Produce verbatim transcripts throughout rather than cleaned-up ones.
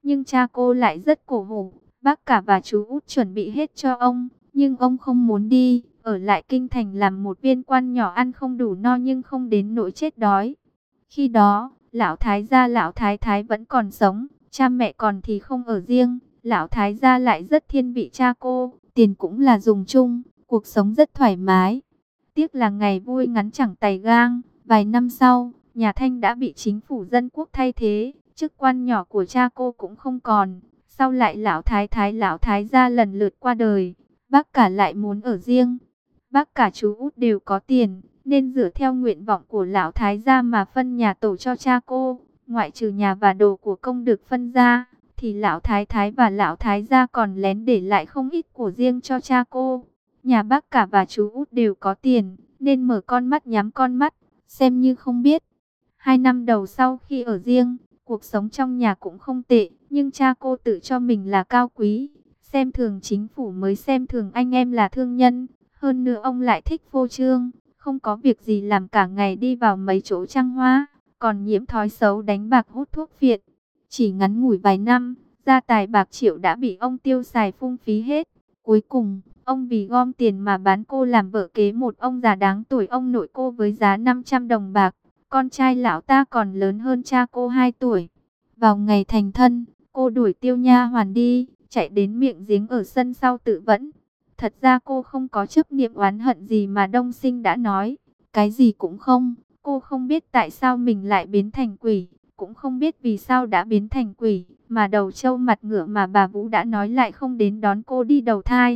Nhưng cha cô lại rất cổ hủ, bác cả và chú út chuẩn bị hết cho ông, nhưng ông không muốn đi, ở lại kinh thành làm một viên quan nhỏ, ăn không đủ no nhưng không đến nỗi chết đói. Khi đó, lão thái gia lão thái thái vẫn còn sống, cha mẹ còn thì không ở riêng, lão thái gia lại rất thiên vị cha cô, tiền cũng là dùng chung, cuộc sống rất thoải mái. Tiếc là ngày vui ngắn chẳng tày gang, vài năm sau, nhà Thanh đã bị chính phủ dân quốc thay thế, chức quan nhỏ của cha cô cũng không còn. Sau lại lão thái thái lão thái gia lần lượt qua đời, bác cả lại muốn ở riêng. Bác cả chú út đều có tiền, nên dựa theo nguyện vọng của lão thái gia mà phân nhà tổ cho cha cô. Ngoại trừ nhà và đồ của công được phân ra, thì lão thái thái và lão thái gia còn lén để lại không ít của riêng cho cha cô. Nhà bác cả và chú út đều có tiền, nên mở con mắt nhắm con mắt, xem như không biết. Hai năm đầu sau khi ở riêng, cuộc sống trong nhà cũng không tệ, nhưng cha cô tự cho mình là cao quý, xem thường chính phủ mới xem thường anh em là thương nhân. Hơn nữa ông lại thích phô trương, không có việc gì làm cả ngày đi vào mấy chỗ trăng hoa, còn nhiễm thói xấu đánh bạc hút thuốc phiện. Chỉ ngắn ngủi vài năm, gia tài bạc triệu đã bị ông tiêu xài phung phí hết. Cuối cùng, ông vì gom tiền mà bán cô làm vợ kế một ông già đáng tuổi ông nội cô với giá năm trăm đồng bạc. Con trai lão ta còn lớn hơn cha cô hai tuổi. Vào ngày thành thân, cô đuổi tiêu nha hoàn đi, chạy đến miệng giếng ở sân sau tự vẫn. Thật ra cô không có chấp niệm oán hận gì mà Đông Sinh đã nói. Cái gì cũng không, cô không biết tại sao mình lại biến thành quỷ, cũng không biết vì sao đã biến thành quỷ, mà đầu trâu mặt ngựa mà bà Vũ đã nói lại không đến đón cô đi đầu thai.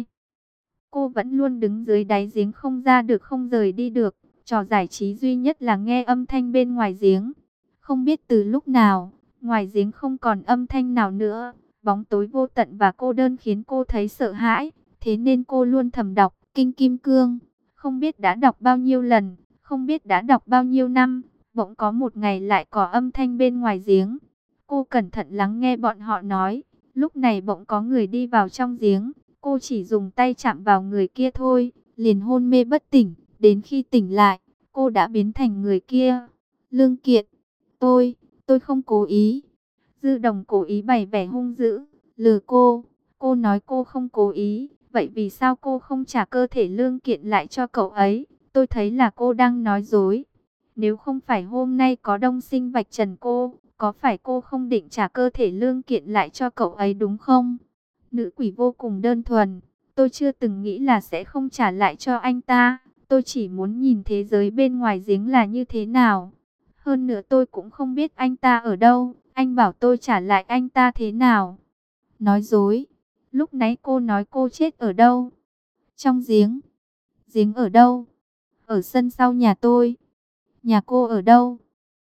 Cô vẫn luôn đứng dưới đáy giếng không ra được không rời đi được, trò giải trí duy nhất là nghe âm thanh bên ngoài giếng. Không biết từ lúc nào, ngoài giếng không còn âm thanh nào nữa, bóng tối vô tận và cô đơn khiến cô thấy sợ hãi. Thế nên cô luôn thầm đọc Kinh Kim Cương, không biết đã đọc bao nhiêu lần, không biết đã đọc bao nhiêu năm, bỗng có một ngày lại có âm thanh bên ngoài giếng. Cô cẩn thận lắng nghe bọn họ nói, lúc này bỗng có người đi vào trong giếng, cô chỉ dùng tay chạm vào người kia thôi, liền hôn mê bất tỉnh, đến khi tỉnh lại, cô đã biến thành người kia. Lương Kiện, tôi, tôi không cố ý. Dư Đồng cố ý bày vẻ hung dữ, lừa cô, cô nói cô không cố ý. Vậy vì sao cô không trả cơ thể Lương Kiện lại cho cậu ấy? Tôi thấy là cô đang nói dối. Nếu không phải hôm nay có Đông Sinh vạch trần cô, có phải cô không định trả cơ thể Lương Kiện lại cho cậu ấy đúng không? Nữ quỷ vô cùng đơn thuần. Tôi chưa từng nghĩ là sẽ không trả lại cho anh ta. Tôi chỉ muốn nhìn thế giới bên ngoài giếng là như thế nào. Hơn nữa tôi cũng không biết anh ta ở đâu. Anh bảo tôi trả lại anh ta thế nào? Nói dối. Lúc nãy cô nói cô chết ở đâu? Trong giếng. Giếng ở đâu? Ở sân sau nhà tôi. Nhà cô ở đâu?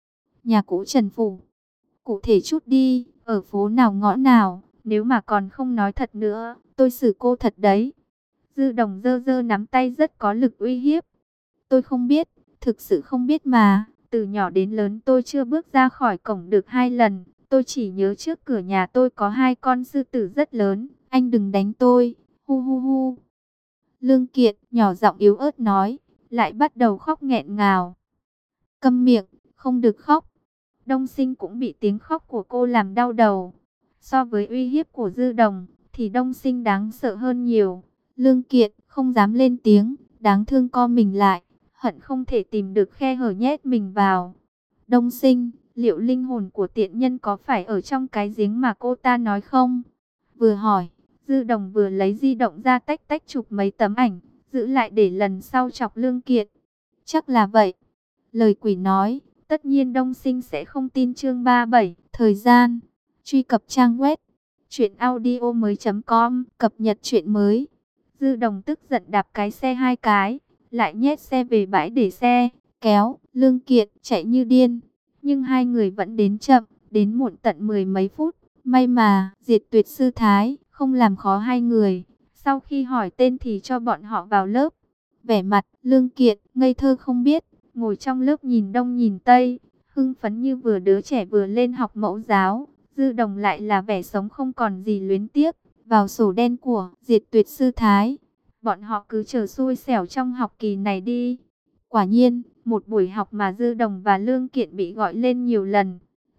Nhà cũ Trần Phủ. Cụ thể chút đi, ở phố nào ngõ nào? Nếu mà còn không nói thật nữa, tôi xử cô thật đấy. Dư Đồng giơ giơ nắm tay rất có lực uy hiếp. Tôi không biết, thực sự không biết mà. Từ nhỏ đến lớn tôi chưa bước ra khỏi cổng được hai lần. Tôi chỉ nhớ trước cửa nhà tôi có hai con sư tử rất lớn. Anh đừng đánh tôi, hu hu hu. Lương Kiện nhỏ giọng yếu ớt nói, lại bắt đầu khóc nghẹn ngào. Câm miệng, không được khóc. Đông Sinh cũng bị tiếng khóc của cô làm đau đầu. So với uy hiếp của Dư Đồng, thì Đông Sinh đáng sợ hơn nhiều. Lương Kiện không dám lên tiếng, đáng thương co mình lại, hận không thể tìm được khe hở nhét mình vào. Đông Sinh, liệu linh hồn của tiện nhân có phải ở trong cái giếng mà cô ta nói không? Vừa hỏi, Dư Đồng vừa lấy di động ra tách tách chụp mấy tấm ảnh, giữ lại để lần sau chọc Lương Kiện. Chắc là vậy. Lời quỷ nói, tất nhiên Đông Sinh sẽ không tin. Chương ba mươi bảy, thời gian. Truy cập trang web truyện audio mới chấm com, cập nhật truyện mới. Dư Đồng tức giận đạp cái xe hai cái, lại nhét xe về bãi để xe, kéo Lương Kiện chạy như điên. Nhưng hai người vẫn đến chậm, đến muộn tận mười mấy phút. May mà Diệt Tuyệt Sư Thái không làm khó hai người. Sau khi hỏi tên thì cho bọn họ vào lớp. Vẻ mặt Lương Kiện ngây thơ không biết, ngồi trong lớp nhìn đông nhìn tây, hưng phấn như vừa đứa trẻ vừa lên học mẫu giáo. Dư Đồng lại là vẻ sống không còn gì luyến tiếc, vào sổ đen của Diệt Tuyệt Sư Thái. Bọn họ cứ chờ xui xẻo trong học kỳ này đi. Quả nhiên, một buổi học mà Dư Đồng và Lương Kiện bị gọi lên nhiều lần.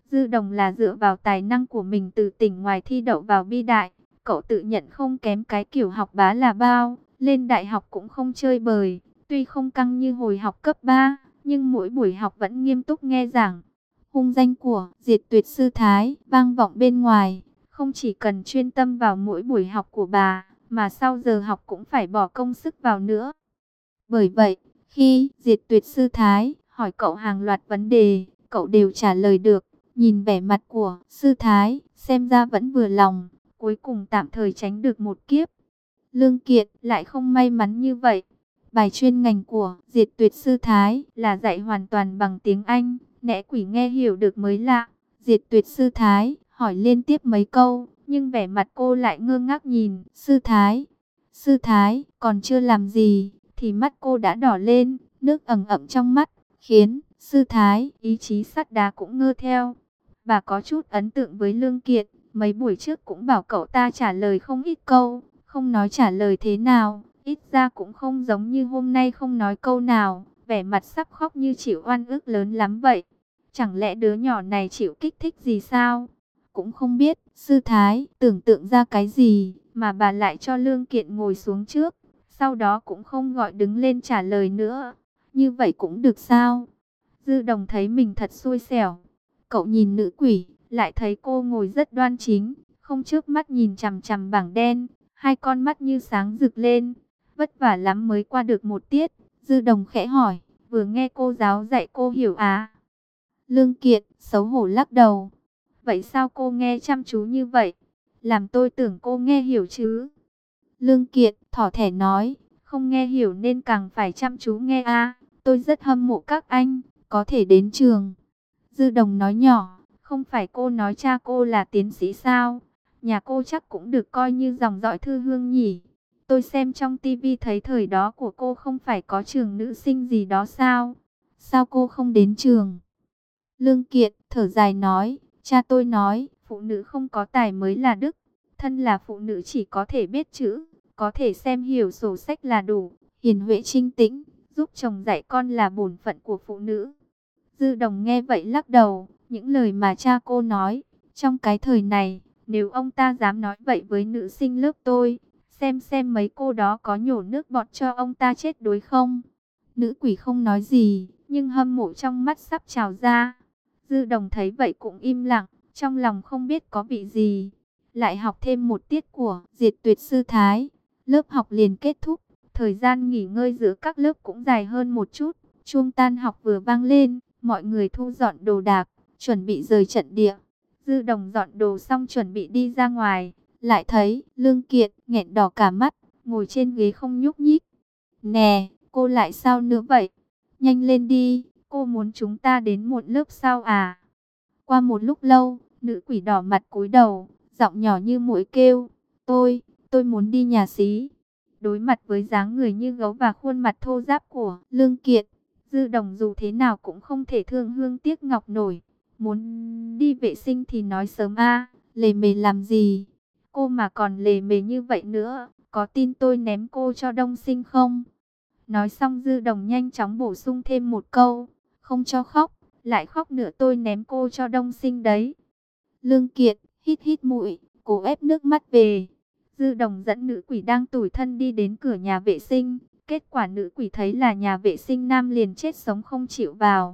Dư Đồng là dựa vào tài năng của mình từ tỉnh ngoài thi đậu vào bi đại. Cậu tự nhận không kém cái kiểu học bá là bao. Lên đại học cũng không chơi bời. Tuy không căng như hồi học cấp ba, nhưng mỗi buổi học vẫn nghiêm túc nghe giảng. Hung danh của Diệt Tuyệt Sư Thái vang vọng bên ngoài. Không chỉ cần chuyên tâm vào mỗi buổi học của bà, mà sau giờ học cũng phải bỏ công sức vào nữa. Bởi vậy, khi Diệt Tuyệt Sư Thái hỏi cậu hàng loạt vấn đề, cậu đều trả lời được. Nhìn vẻ mặt của Sư Thái, xem ra vẫn vừa lòng, cuối cùng tạm thời tránh được một kiếp. Lương Kiệt lại không may mắn như vậy. Bài chuyên ngành của Diệt Tuyệt Sư Thái là dạy hoàn toàn bằng tiếng Anh, nẽ quỷ nghe hiểu được mới lạ. Diệt Tuyệt Sư Thái hỏi liên tiếp mấy câu, nhưng vẻ mặt cô lại ngơ ngác nhìn Sư Thái. Sư Thái còn chưa làm gì, thì mắt cô đã đỏ lên, nước ẩn ẩn trong mắt, khiến Sư Thái ý chí sắt đá cũng ngơ theo. Bà có chút ấn tượng với Lương Kiệt, mấy buổi trước cũng bảo cậu ta trả lời không ít câu, không nói trả lời thế nào, ít ra cũng không giống như hôm nay không nói câu nào, vẻ mặt sắp khóc như chịu oan ức lớn lắm vậy. Chẳng lẽ đứa nhỏ này chịu kích thích gì sao? Cũng không biết Sư Thái tưởng tượng ra cái gì mà bà lại cho Lương Kiệt ngồi xuống trước, sau đó cũng không gọi đứng lên trả lời nữa. Như vậy cũng được sao? Dư Đồng thấy mình thật xui xẻo. Cậu nhìn nữ quỷ, lại thấy cô ngồi rất đoan chính, không chớp mắt nhìn chằm chằm bảng đen, hai con mắt như sáng rực lên. Vất vả lắm mới qua được một tiết. Dư Đồng khẽ hỏi, vừa nghe cô giáo dạy cô hiểu à? Lương Kiệt xấu hổ lắc đầu. Vậy sao cô nghe chăm chú như vậy? Làm tôi tưởng cô nghe hiểu chứ. Lương Kiệt thỏ thẻ nói, không nghe hiểu nên càng phải chăm chú nghe à. Tôi rất hâm mộ các anh, có thể đến trường. Dư Đồng nói nhỏ, không phải cô nói cha cô là tiến sĩ sao? Nhà cô chắc cũng được coi như dòng dõi thư hương nhỉ? Tôi xem trong tivi thấy thời đó của cô không phải có trường nữ sinh gì đó sao? Sao cô không đến trường? Lương Kiệt thở dài nói, cha tôi nói, phụ nữ không có tài mới là đức. Thân là phụ nữ chỉ có thể biết chữ, có thể xem hiểu sổ sách là đủ. Hiền huệ trinh tĩnh, giúp chồng dạy con là bổn phận của phụ nữ. Dư Đồng nghe vậy lắc đầu, những lời mà cha cô nói, trong cái thời này, nếu ông ta dám nói vậy với nữ sinh lớp tôi, xem xem mấy cô đó có nhổ nước bọt cho ông ta chết đuối không. Nữ quỷ không nói gì, nhưng hâm mộ trong mắt sắp trào ra. Dư Đồng thấy vậy cũng im lặng, trong lòng không biết có vị gì. Lại học thêm một tiết của Diệt Tuyệt Sư Thái, lớp học liền kết thúc, thời gian nghỉ ngơi giữa các lớp cũng dài hơn một chút. Chuông tan học vừa vang lên, mọi người thu dọn đồ đạc, chuẩn bị rời trận địa. Dư Đồng dọn đồ xong chuẩn bị đi ra ngoài, lại thấy Lương Kiệt nghẹn đỏ cả mắt, ngồi trên ghế không nhúc nhích. Nè, cô lại sao nữa vậy? Nhanh lên đi, cô muốn chúng ta đến một lớp sau à? Qua một lúc lâu, nữ quỷ đỏ mặt cúi đầu, giọng nhỏ như muỗi kêu, tôi, tôi muốn đi nhà xí. Đối mặt với dáng người như gấu và khuôn mặt thô ráp của Lương Kiệt, Dư Đồng dù thế nào cũng không thể thương hương tiếc ngọc nổi. Muốn đi vệ sinh thì nói sớm a, lề mề làm gì? Cô mà còn lề mề như vậy nữa, có tin tôi ném cô cho Đông Sinh không? Nói xong Dư Đồng nhanh chóng bổ sung thêm một câu, không cho khóc, lại khóc nữa tôi ném cô cho Đông Sinh đấy. Lương Kiệt hít hít mũi, cố ép nước mắt về. Dư Đồng dẫn nữ quỷ đang tủi thân đi đến cửa nhà vệ sinh. Kết quả nữ quỷ thấy là nhà vệ sinh nam liền chết sống không chịu vào.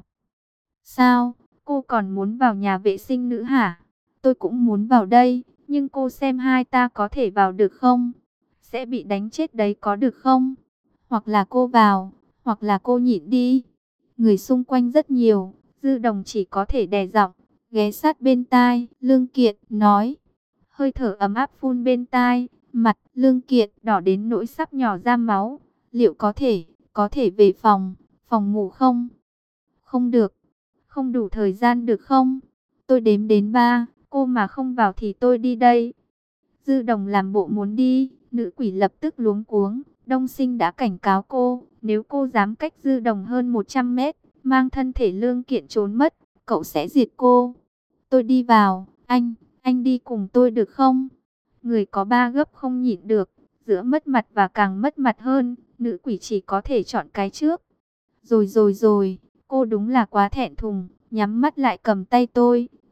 Sao, cô còn muốn vào nhà vệ sinh nữ hả? Tôi cũng muốn vào đây, nhưng cô xem hai ta có thể vào được không? Sẽ bị đánh chết đấy có được không? Hoặc là cô vào, hoặc là cô nhịn đi. Người xung quanh rất nhiều, Dư Đồng chỉ có thể đè giọng, ghé sát bên tai, Lương Kiệt nói. Hơi thở ấm áp phun bên tai, mặt Lương Kiệt đỏ đến nỗi sắp nhỏ ra máu. Liệu có thể, có thể về phòng, phòng ngủ không? Không được. Không đủ thời gian được không? Tôi đếm đến ba, cô mà không vào thì tôi đi đây. Dư Đồng làm bộ muốn đi, nữ quỷ lập tức luống cuống. Đông Sinh đã cảnh cáo cô, nếu cô dám cách Dư Đồng hơn một trăm mét, mang thân thể Lương Kiện trốn mất, cậu sẽ diệt cô. Tôi đi vào, anh, anh đi cùng tôi được không? Người có ba gấp không nhịn được, giữa mất mặt và càng mất mặt hơn, nữ quỷ chỉ có thể chọn cái trước. Rồi rồi rồi, cô đúng là quá thẹn thùng, nhắm mắt lại cầm tay tôi,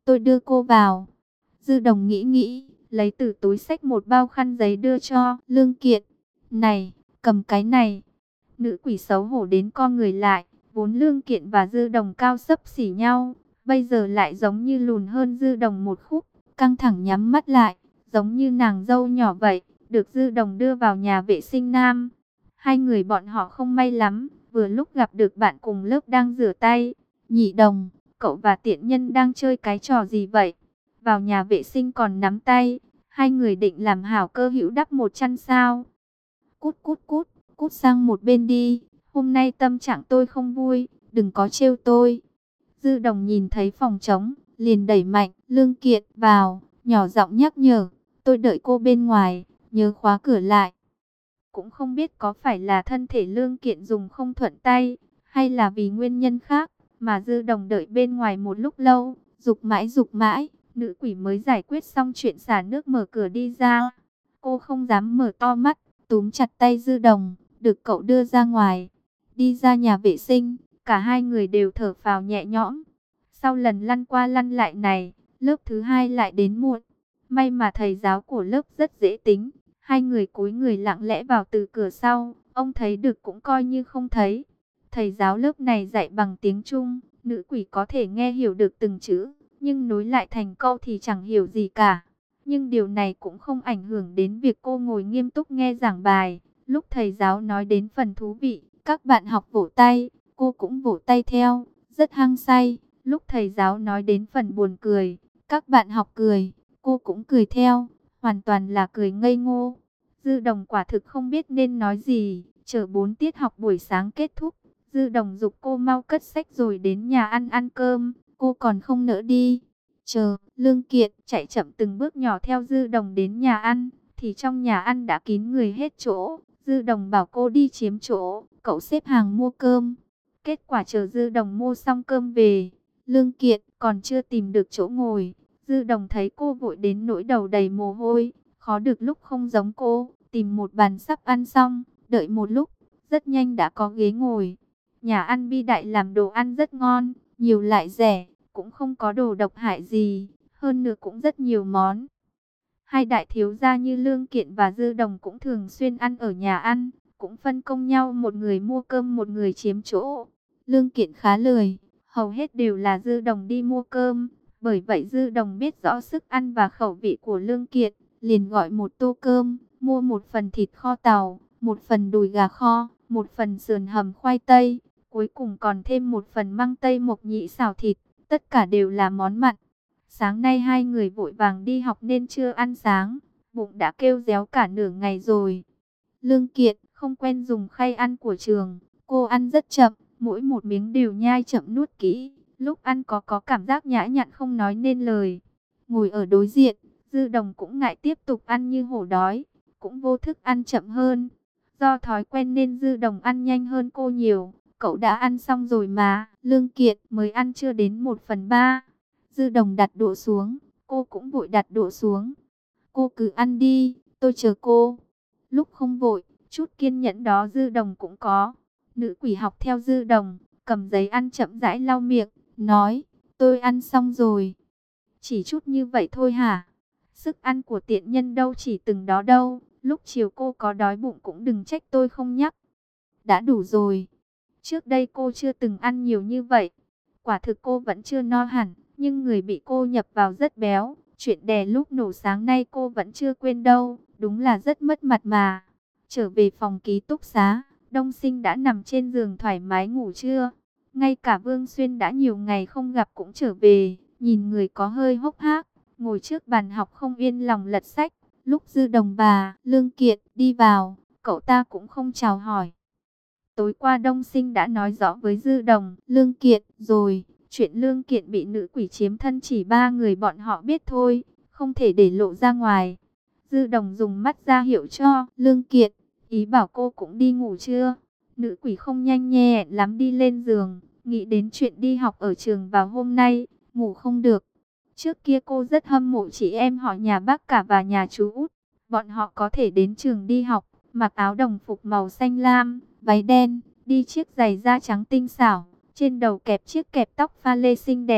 tôi đưa cô vào. Dư Đồng nghĩ nghĩ, lấy từ túi xách một bao khăn giấy đưa cho Lương Kiện. Này, cầm cái này. Nữ quỷ xấu hổ đến co người lại, vốn Lương Kiện và Dư Đồng cao xấp xỉ nhau, bây giờ lại giống như lùn hơn Dư Đồng một khúc, căng thẳng nhắm mắt lại, giống như nàng dâu nhỏ vậy, được Dư Đồng đưa vào nhà vệ sinh nam. Hai người bọn họ không may lắm, vừa lúc gặp được bạn cùng lớp đang rửa tay. Nhị Đồng, cậu và tiện nhân đang chơi cái trò gì vậy? Vào nhà vệ sinh còn nắm tay, hai người định làm hảo cơ hữu đắp một chăn sao? Cút cút cút, cút sang một bên đi, hôm nay tâm trạng tôi không vui, đừng có trêu tôi. Dư Đồng nhìn thấy phòng trống, liền đẩy mạnh Lương Kiện vào, nhỏ giọng nhắc nhở, tôi đợi cô bên ngoài, nhớ khóa cửa lại. Cũng không biết có phải là thân thể Lương Kiện dùng không thuận tay, hay là vì nguyên nhân khác, mà Dư Đồng đợi bên ngoài một lúc lâu, giục mãi giục mãi, nữ quỷ mới giải quyết xong chuyện xả nước mở cửa đi ra. Cô không dám mở to mắt, túm chặt tay Dư Đồng, được cậu đưa ra ngoài. Đi ra nhà vệ sinh, cả hai người đều thở phào nhẹ nhõm. Sau lần lăn qua lăn lại này, lớp thứ hai lại đến muộn. May mà thầy giáo của lớp rất dễ tính. Hai người cúi người lặng lẽ vào từ cửa sau, ông thấy được cũng coi như không thấy. Thầy giáo lớp này dạy bằng tiếng Trung, nữ quỷ có thể nghe hiểu được từng chữ, nhưng nối lại thành câu thì chẳng hiểu gì cả. Nhưng điều này cũng không ảnh hưởng đến việc cô ngồi nghiêm túc nghe giảng bài. Lúc thầy giáo nói đến phần thú vị, các bạn học vỗ tay, cô cũng vỗ tay theo, rất hăng say. Lúc thầy giáo nói đến phần buồn cười, các bạn học cười, cô cũng cười theo, hoàn toàn là cười ngây ngô. Dư Đồng quả thực không biết nên nói gì, chờ bốn tiết học buổi sáng kết thúc. Dư Đồng giục cô mau cất sách rồi đến nhà ăn ăn cơm, cô còn không nỡ đi. Chờ, Lương Kiện chạy chậm từng bước nhỏ theo Dư Đồng đến nhà ăn, thì trong nhà ăn đã kín người hết chỗ. Dư Đồng bảo cô đi chiếm chỗ, cậu xếp hàng mua cơm. Kết quả chờ Dư Đồng mua xong cơm về, Lương Kiện còn chưa tìm được chỗ ngồi. Dư Đồng thấy cô vội đến nỗi đầu đầy mồ hôi, khó được lúc không giống cô, tìm một bàn sắp ăn xong, đợi một lúc, rất nhanh đã có ghế ngồi. Nhà ăn Bi Đại làm đồ ăn rất ngon, nhiều lại rẻ, cũng không có đồ độc hại gì, hơn nữa cũng rất nhiều món. Hai đại thiếu gia như Lương Kiện và Dư Đồng cũng thường xuyên ăn ở nhà ăn, cũng phân công nhau một người mua cơm một người chiếm chỗ. Lương Kiện khá lười, hầu hết đều là Dư Đồng đi mua cơm, bởi vậy Dư Đồng biết rõ sức ăn và khẩu vị của Lương Kiện, liền gọi một tô cơm, mua một phần thịt kho tàu, một phần đùi gà kho, một phần sườn hầm khoai tây, cuối cùng còn thêm một phần măng tây mộc nhĩ xào thịt, tất cả đều là món mặn. Sáng nay hai người vội vàng đi học nên chưa ăn sáng, bụng đã kêu réo cả nửa ngày rồi. Lương Kiện không quen dùng khay ăn của trường, cô ăn rất chậm, mỗi một miếng đều nhai chậm nuốt kỹ, lúc ăn có có cảm giác nhã nhặn không nói nên lời. Ngồi ở đối diện, Dư Đồng cũng ngại tiếp tục ăn như hổ đói, cũng vô thức ăn chậm hơn. Do thói quen nên Dư Đồng ăn nhanh hơn cô nhiều. Cậu đã ăn xong rồi mà, Lương Kiện mới ăn chưa đến một phần ba. Dư Đồng đặt đũa xuống, cô cũng vội đặt đũa xuống. Cô cứ ăn đi, tôi chờ cô. Lúc không vội, chút kiên nhẫn đó Dư Đồng cũng có. Nữ quỷ học theo Dư Đồng, cầm giấy ăn chậm rãi lau miệng, nói, tôi ăn xong rồi. Chỉ chút như vậy thôi hả? Sức ăn của tiện nhân đâu chỉ từng đó đâu, lúc chiều cô có đói bụng cũng đừng trách tôi không nhắc. Đã đủ rồi. Trước đây cô chưa từng ăn nhiều như vậy. Quả thực cô vẫn chưa no hẳn, nhưng người bị cô nhập vào rất béo. Chuyện đè lúc nổ sáng nay cô vẫn chưa quên đâu, đúng là rất mất mặt mà. Trở về phòng ký túc xá, Đông Sinh đã nằm trên giường thoải mái ngủ trưa. Ngay cả Vương Xuyên đã nhiều ngày không gặp cũng trở về, nhìn người có hơi hốc hác, ngồi trước bàn học không yên lòng lật sách. Lúc Dư Đồng bà, Lương Kiện đi vào, cậu ta cũng không chào hỏi. Tối qua Đông Sinh đã nói rõ với Dư Đồng, Lương Kiện rồi, chuyện Lương Kiện bị nữ quỷ chiếm thân chỉ ba người bọn họ biết thôi, không thể để lộ ra ngoài. Dư Đồng dùng mắt ra hiệu cho Lương Kiện, ý bảo cô cũng đi ngủ chưa. Nữ quỷ không nhanh nhẹ lắm đi lên giường, nghĩ đến chuyện đi học ở trường vào hôm nay, ngủ không được. Trước kia cô rất hâm mộ chị em họ nhà bác cả và nhà chú Út, bọn họ có thể đến trường đi học, mặc áo đồng phục màu xanh lam, váy đen, đi chiếc giày da trắng tinh xảo, trên đầu kẹp chiếc kẹp tóc pha lê xinh đẹp,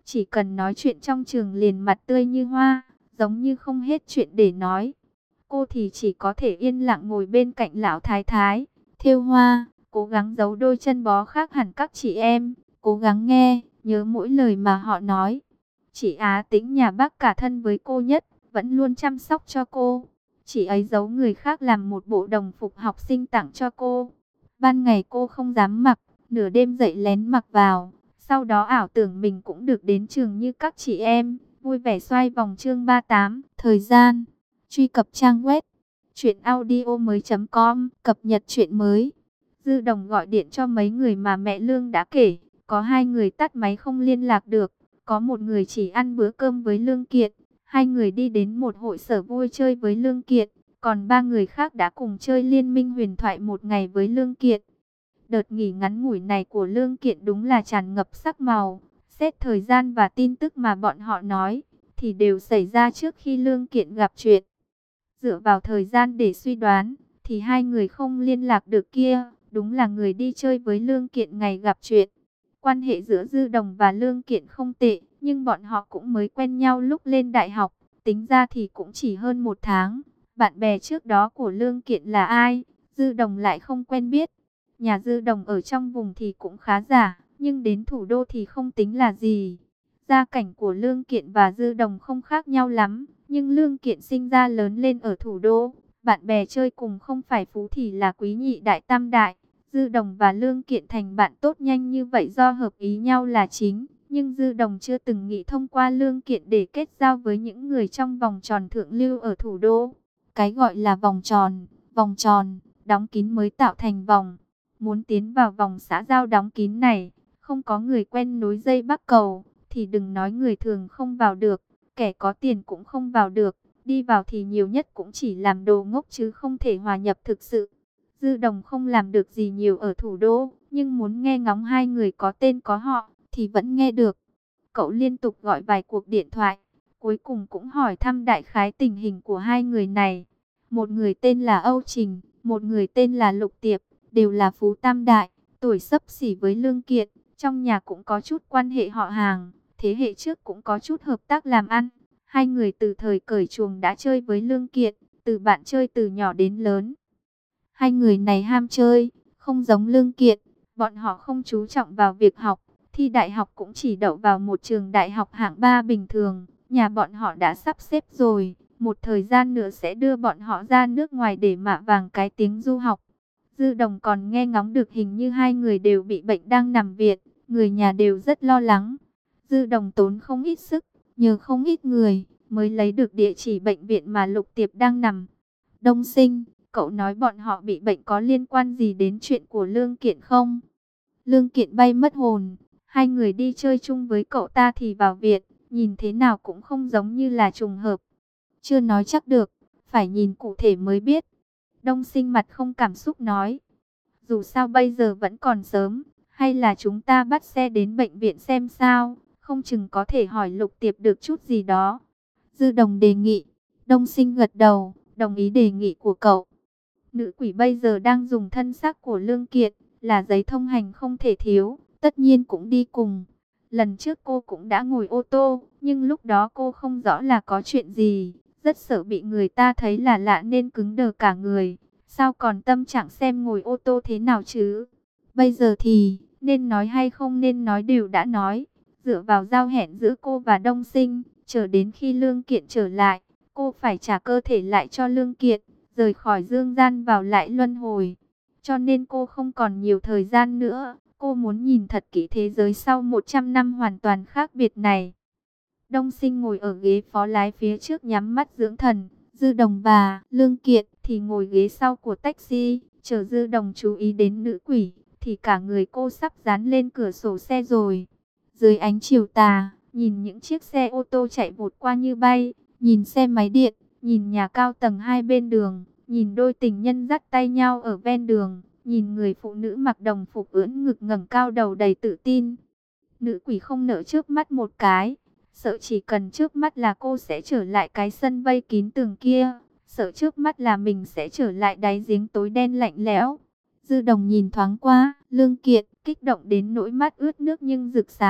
Chỉ cần nói chuyện trong trường liền mặt tươi như hoa, giống như không hết chuyện để nói. Cô thì chỉ có thể yên lặng ngồi bên cạnh lão thái thái, thêu hoa, cố gắng giấu đôi chân bó khác hẳn các chị em, cố gắng nghe, nhớ mỗi lời mà họ nói. Chị Á Tĩnh nhà bác cả thân với cô nhất, vẫn luôn chăm sóc cho cô. Chị ấy giấu người khác làm một bộ đồng phục học sinh tặng cho cô. Ban ngày cô không dám mặc, nửa đêm dậy lén mặc vào. Sau đó ảo tưởng mình cũng được đến trường như các chị em, vui vẻ xoay vòng chương ba mươi tám. Thời gian, truy cập trang web truyệnaudiomoi chấm com, cập nhật truyện mới. Dư Đồng gọi điện cho mấy người mà mẹ Lương đã kể, có hai người tắt máy không liên lạc được, có một người chỉ ăn bữa cơm với Lương Kiện, hai người đi đến một hội sở vui chơi với Lương Kiện, còn ba người khác đã cùng chơi Liên minh huyền thoại một ngày với Lương Kiện. Đợt nghỉ ngắn ngủi này của Lương Kiện đúng là tràn ngập sắc màu. Xét thời gian và tin tức mà bọn họ nói, thì đều xảy ra trước khi Lương Kiện gặp chuyện. Dựa vào thời gian để suy đoán, thì hai người không liên lạc được kia, đúng là người đi chơi với Lương Kiện ngày gặp chuyện. Quan hệ giữa Dư Đồng và Lương Kiện không tệ, nhưng bọn họ cũng mới quen nhau lúc lên đại học, tính ra thì cũng chỉ hơn một tháng. Bạn bè trước đó của Lương Kiện là ai, Dư Đồng lại không quen biết. Nhà Dư Đồng ở trong vùng thì cũng khá giả, nhưng đến thủ đô thì không tính là gì. Gia cảnh của Lương Kiện và Dư Đồng không khác nhau lắm, nhưng Lương Kiện sinh ra lớn lên ở thủ đô. Bạn bè chơi cùng không phải phú thì là quý nhị đại tam đại. Dư Đồng và Lương Kiện thành bạn tốt nhanh như vậy do hợp ý nhau là chính. Nhưng Dư Đồng chưa từng nghĩ thông qua Lương Kiện để kết giao với những người trong vòng tròn thượng lưu ở thủ đô. Cái gọi là vòng tròn, vòng tròn, đóng kín mới tạo thành vòng. Muốn tiến vào vòng xã giao đóng kín này, không có người quen nối dây bắc cầu, thì đừng nói người thường không vào được, kẻ có tiền cũng không vào được. Đi vào thì nhiều nhất cũng chỉ làm đồ ngốc chứ không thể hòa nhập thực sự. Dư Đồng không làm được gì nhiều ở thủ đô, nhưng muốn nghe ngóng hai người có tên có họ, thì vẫn nghe được. Cậu liên tục gọi vài cuộc điện thoại, cuối cùng cũng hỏi thăm đại khái tình hình của hai người này. Một người tên là Âu Trình, một người tên là Lục Tiệp, đều là phú tam đại, tuổi xấp xỉ với Lương Kiện, trong nhà cũng có chút quan hệ họ hàng, thế hệ trước cũng có chút hợp tác làm ăn. Hai người từ thời cởi chuồng đã chơi với Lương Kiện, từ bạn chơi từ nhỏ đến lớn. Hai người này ham chơi, không giống Lương Kiện, bọn họ không chú trọng vào việc học, thi đại học cũng chỉ đậu vào một trường đại học hạng ba bình thường. Nhà bọn họ đã sắp xếp rồi, một thời gian nữa sẽ đưa bọn họ ra nước ngoài để mạ vàng cái tiếng du học. Dư Đồng còn nghe ngóng được hình như hai người đều bị bệnh đang nằm viện, người nhà đều rất lo lắng. Dư Đồng tốn không ít sức, nhờ không ít người, mới lấy được địa chỉ bệnh viện mà Lục Tiệp đang nằm. Đông Sinh, cậu nói bọn họ bị bệnh có liên quan gì đến chuyện của Lương Kiện không? Lương Kiện bay mất hồn, hai người đi chơi chung với cậu ta thì vào viện, nhìn thế nào cũng không giống như là trùng hợp. Chưa nói chắc được, phải nhìn cụ thể mới biết. Đông Sinh mặt không cảm xúc nói, dù sao bây giờ vẫn còn sớm, hay là chúng ta bắt xe đến bệnh viện xem sao, không chừng có thể hỏi Lục Tiệp được chút gì đó. Dư Đồng đề nghị. Đông Sinh gật đầu, đồng ý đề nghị của cậu. Nữ quỷ bây giờ đang dùng thân xác của Lương Kiện, là giấy thông hành không thể thiếu, tất nhiên cũng đi cùng. Lần trước cô cũng đã ngồi ô tô, nhưng lúc đó cô không rõ là có chuyện gì, rất sợ bị người ta thấy là lạ nên cứng đờ cả người. Sao còn tâm trạng xem ngồi ô tô thế nào chứ? Bây giờ thì, nên nói hay không nên nói đều đã nói. Dựa vào giao hẹn giữa cô và Đông Sinh, chờ đến khi Lương Kiện trở lại, cô phải trả cơ thể lại cho Lương Kiện, rời khỏi dương gian vào lại luân hồi. Cho nên cô không còn nhiều thời gian nữa, cô muốn nhìn thật kỹ thế giới sau một trăm năm hoàn toàn khác biệt này. Đông Sinh ngồi ở ghế phó lái phía trước nhắm mắt dưỡng thần, Dư Đồng và Lương Kiện thì ngồi ghế sau của taxi, chờ Dư Đồng chú ý đến nữ quỷ, thì cả người cô sắp dán lên cửa sổ xe rồi. Dưới ánh chiều tà, nhìn những chiếc xe ô tô chạy vụt qua như bay, nhìn xe máy điện, nhìn nhà cao tầng hai bên đường, nhìn đôi tình nhân dắt tay nhau ở ven đường, nhìn người phụ nữ mặc đồng phục ưỡn ngực ngẩng cao đầu đầy tự tin. Nữ quỷ không nỡ chớp mắt một cái, sợ chỉ cần chớp mắt là cô sẽ trở lại cái sân vây kín tường kia, sợ chớp mắt là mình sẽ trở lại đáy giếng tối đen lạnh lẽo. Dư Đồng nhìn thoáng qua, Lương Kiện, kích động đến nỗi mắt ướt nước nhưng rực sáng,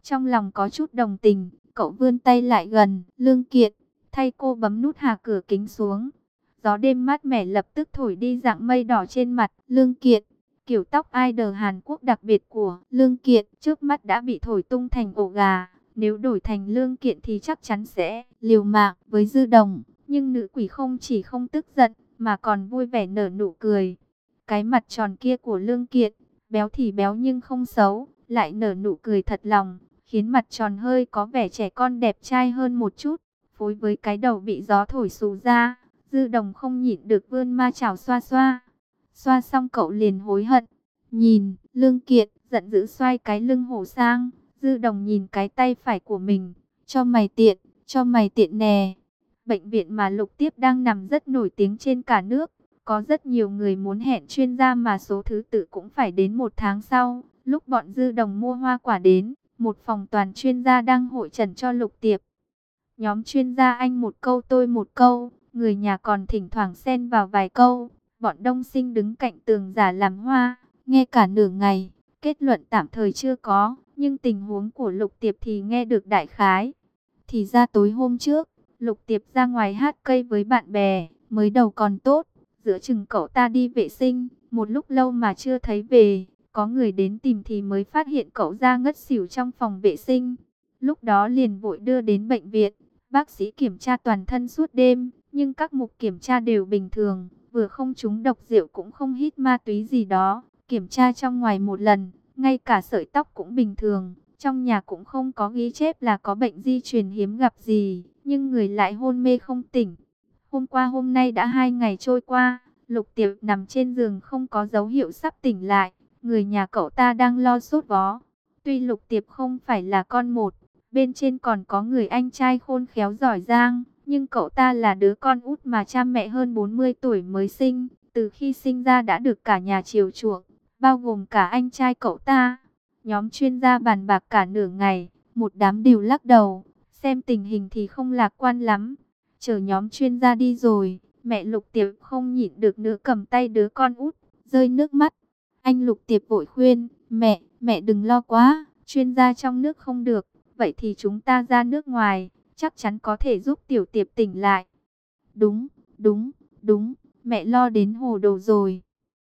Trong lòng có chút đồng tình, cậu vươn tay lại gần, Lương Kiện, thay cô bấm nút hạ cửa kính xuống. Gió đêm mát mẻ lập tức thổi đi dạng mây đỏ trên mặt, Lương Kiện. Kiểu tóc idol Hàn Quốc đặc biệt của Lương Kiện trước mắt đã bị thổi tung thành ổ gà. Nếu đổi thành Lương Kiện thì chắc chắn sẽ liều mạng với Dư Đồng. Nhưng nữ quỷ không chỉ không tức giận mà còn vui vẻ nở nụ cười. Cái mặt tròn kia của Lương Kiện, béo thì béo nhưng không xấu, lại nở nụ cười thật lòng, khiến mặt tròn hơi có vẻ trẻ con đẹp trai hơn một chút. Phối với cái đầu bị gió thổi xù ra, Dư Đồng không nhịn được vươn ma chảo xoa xoa. Xoa xong cậu liền hối hận. Nhìn, Lương Kiện, giận dữ xoay cái lưng hổ sang. Dư Đồng nhìn cái tay phải của mình. Cho mày tiện, cho mày tiện nè. Bệnh viện mà Lục Tiếp đang nằm rất nổi tiếng trên cả nước. Có rất nhiều người muốn hẹn chuyên gia mà số thứ tự cũng phải đến một tháng sau. Lúc bọn Dư Đồng mua hoa quả đến, một phòng toàn chuyên gia đang hội chẩn cho Lục Tiệp. Nhóm chuyên gia anh một câu tôi một câu, người nhà còn thỉnh thoảng xen vào vài câu. Bọn Đông Sinh đứng cạnh tường giả làm hoa, nghe cả nửa ngày, kết luận tạm thời chưa có, nhưng tình huống của Lục Tiệp thì nghe được đại khái. Thì ra tối hôm trước, Lục Tiệp ra ngoài hát cây với bạn bè, mới đầu còn tốt, giữa chừng cậu ta đi vệ sinh, một lúc lâu mà chưa thấy về, có người đến tìm thì mới phát hiện cậu ra ngất xỉu trong phòng vệ sinh. Lúc đó liền vội đưa đến bệnh viện, bác sĩ kiểm tra toàn thân suốt đêm, nhưng các mục kiểm tra đều bình thường, vừa không trúng độc rượu cũng không hít ma túy gì đó. Kiểm tra trong ngoài một lần, ngay cả sợi tóc cũng bình thường, trong nhà cũng không có ghi chép là có bệnh di truyền hiếm gặp gì, nhưng người lại hôn mê không tỉnh. Hôm qua hôm nay đã hai ngày trôi qua, Lục Tiệp nằm trên giường không có dấu hiệu sắp tỉnh lại, người nhà cậu ta đang lo sốt vó. Tuy Lục Tiệp không phải là con một, bên trên còn có người anh trai khôn khéo giỏi giang, nhưng cậu ta là đứa con út mà cha mẹ hơn bốn mươi tuổi mới sinh, từ khi sinh ra đã được cả nhà chiều chuộng, bao gồm cả anh trai cậu ta. Nhóm chuyên gia bàn bạc cả nửa ngày, một đám đều lắc đầu, xem tình hình thì không lạc quan lắm. Chờ nhóm chuyên gia đi rồi, mẹ Lục Tiệp không nhịn được nữa cầm tay đứa con út, rơi nước mắt. Anh Lục Tiệp vội khuyên, mẹ, mẹ đừng lo quá, chuyên gia trong nước không được, vậy thì chúng ta ra nước ngoài, chắc chắn có thể giúp Tiểu Tiệp tỉnh lại. Đúng, đúng, đúng, mẹ lo đến hồ đồ rồi.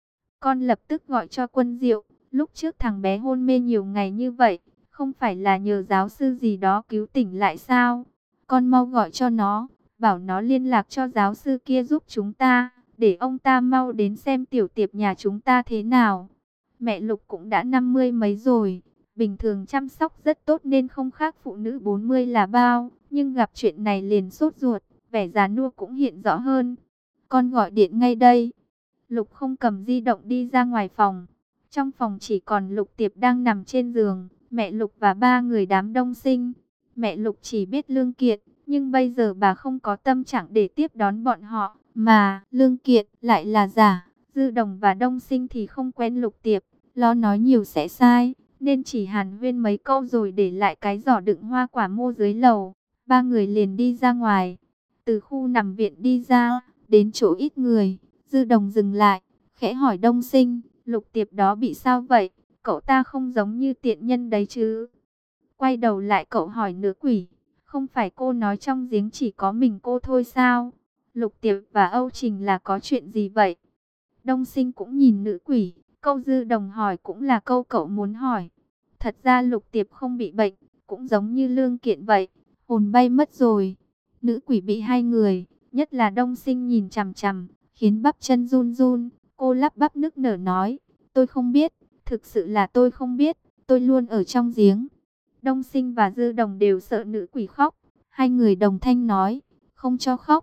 Con lập tức gọi cho Quân Diệu, lúc trước thằng bé hôn mê nhiều ngày như vậy, không phải là nhờ giáo sư gì đó cứu tỉnh lại sao? Con mau gọi cho nó, bảo nó liên lạc cho giáo sư kia giúp chúng ta, để ông ta mau đến xem Tiểu Tiệp nhà chúng ta thế nào. Mẹ Lục cũng đã năm mươi mấy rồi, bình thường chăm sóc rất tốt nên không khác phụ nữ bốn mươi là bao, nhưng gặp chuyện này liền sốt ruột, vẻ già nua cũng hiện rõ hơn. Con gọi điện ngay đây. Lục không cầm di động đi ra ngoài phòng. Trong phòng chỉ còn Lục Tiệp đang nằm trên giường, mẹ Lục và ba người đám Đông Sinh. Mẹ Lục chỉ biết Lương Kiện, nhưng bây giờ bà không có tâm trạng để tiếp đón bọn họ, mà Lương Kiện lại là giả. Dư Đồng và Đông Sinh thì không quen Lục Tiệp, lo nói nhiều sẽ sai, nên chỉ hàn huyên mấy câu rồi để lại cái giỏ đựng hoa quả mô dưới lầu. Ba người liền đi ra ngoài. Từ khu nằm viện đi ra, đến chỗ ít người, Dư Đồng dừng lại, khẽ hỏi Đông Sinh, Lục Tiệp đó bị sao vậy? Cậu ta không giống như tiện nhân đấy chứ? Quay đầu lại cậu hỏi nữ quỷ, không phải cô nói trong giếng chỉ có mình cô thôi sao? Lục Tiệp và Âu Trình là có chuyện gì vậy? Đông Sinh cũng nhìn nữ quỷ, câu Dư Đồng hỏi cũng là câu cậu muốn hỏi. Thật ra Lục Tiệp không bị bệnh, cũng giống như Lương Kiện vậy, hồn bay mất rồi. Nữ quỷ bị hai người, nhất là Đông Sinh nhìn chằm chằm, khiến bắp chân run run. Cô lắp bắp nức nở nói, tôi không biết, thực sự là tôi không biết, tôi luôn ở trong giếng. Đông Sinh và Dư Đồng đều sợ nữ quỷ khóc, hai người đồng thanh nói, không cho khóc.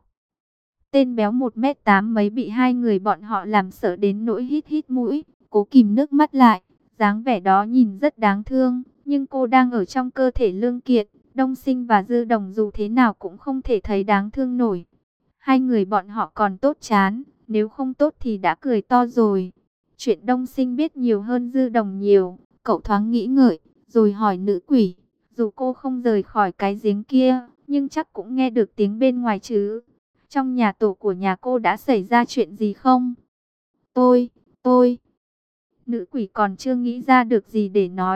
Tên béo một mét tám mấy bị hai người bọn họ làm sợ đến nỗi hít hít mũi, cố kìm nước mắt lại, dáng vẻ đó nhìn rất đáng thương, nhưng cô đang ở trong cơ thể Lương Kiện, Đông Sinh và Dư Đồng dù thế nào cũng không thể thấy đáng thương nổi. Hai người bọn họ còn tốt chán, nếu không tốt thì đã cười to rồi. Chuyện Đông Sinh biết nhiều hơn Dư Đồng nhiều, cậu thoáng nghĩ ngợi, rồi hỏi nữ quỷ, dù cô không rời khỏi cái giếng kia, nhưng chắc cũng nghe được tiếng bên ngoài chứ. Trong nhà tổ của nhà cô đã xảy ra chuyện gì không? Tôi, tôi... Nữ quỷ còn chưa nghĩ ra được gì để nói,